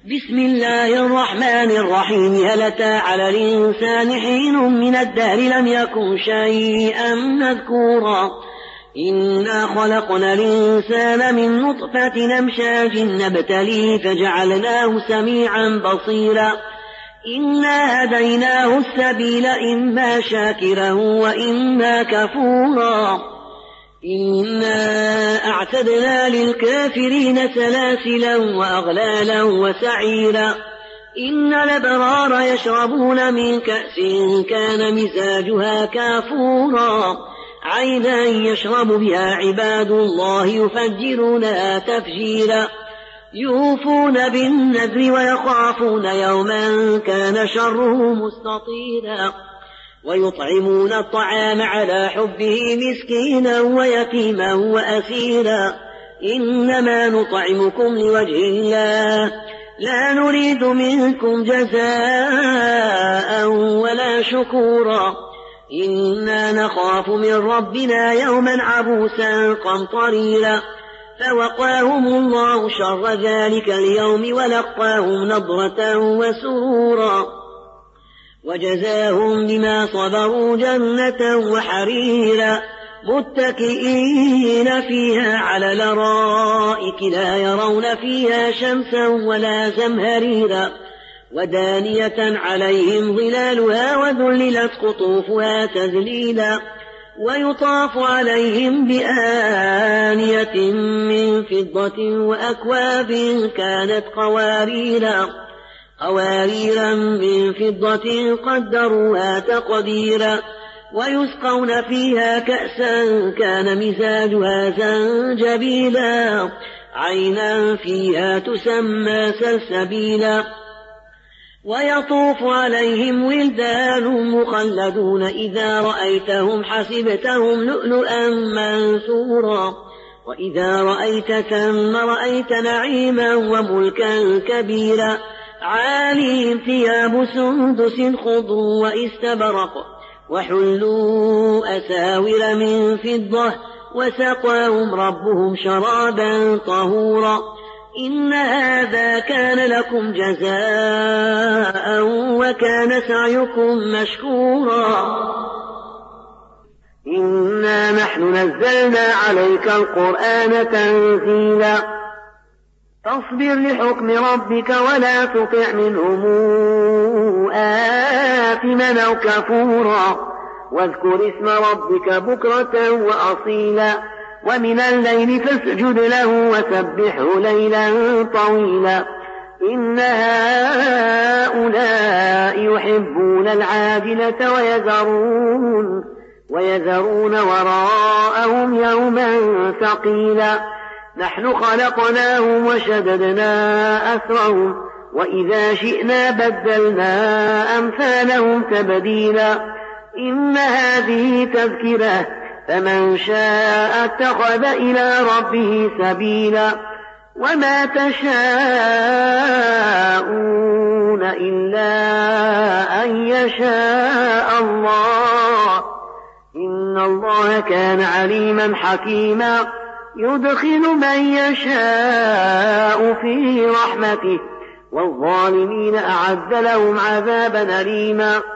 بسم الله الرحمن الرحيم. هل أتى على الإنسان حين من الدهر لم يكن شيئا مذكورا إنا خلقنا الإنسان من نطفة أمشاج نبتليه فجعلناه سميعا بصيرا إنا هديناه السبيل إما شاكرا وإما كفورا إنا أعتدنا للكافرين سلاسلا وأغلالا وسعيرا إن الأبرار يشربون من كأس كان مزاجها كافورا عينا يشرب بها عباد الله يفجرونها تفجيرا يوفون بالنذر ويخافون يوما كان شره مستطيرا ويطعمون الطعام على حبه مسكينا ويتيما وأسيرا إنما نطعمكم لوجه الله لا نريد منكم جزاء ولا شكورا إنا نخاف من ربنا يوما عبوسا قمطريرا فوقاهم الله شر ذلك اليوم ولقاهم نضرة وسرورا وجزاهم بما صبروا جنة وحريرا متكئين فيها على الأرائك لا يرون فيها شمسا ولا زمهريرا ودانية عليهم ظلالها وذللت قطوفها تذليلا ويطاف عليهم بآنية من فضة وأكواب كانت قواريرا من فضة قدروها تقديرا ويسقون فيها كأسا كان مزاجها زنجبيلا عينا فيها تسمى سلسبيلا ويطوف عليهم ولدان مخلدون إذا رأيتهم حسبتهم لؤلؤا منثورا وإذا رأيت ثم رأيت نعيما وملكا كبيرا عاليهم ثياب سندس خضر واستبرق وحلوا أساور من فضة وسقاهم ربهم شرابا طهورا إن هذا كان لكم جزاء وكان سعيكم مشكورا إنا نحن نزلنا عليك القرآن تنزيلا فاصبر لحكم ربك ولا تطع منهم آثما أو كفورا واذكر اسم ربك بكرة وأصيلا ومن الليل فاسجد له وسبحه ليلا طويلا إن هؤلاء يحبون العاجلة ويذرون وراءهم يوما ثقيلا نحن خلقناهم وشددنا أسرهم وإذا شئنا بدلنا أمثالهم تبديلا إن هذه تذكرة فمن شاء اتخذ إلى ربه سبيلا وما تشاءون إلا أن يشاء الله إن الله كان عليما حكيما يدخل من يشاء في رحمته والظالمين أعد لهم عذابا أليما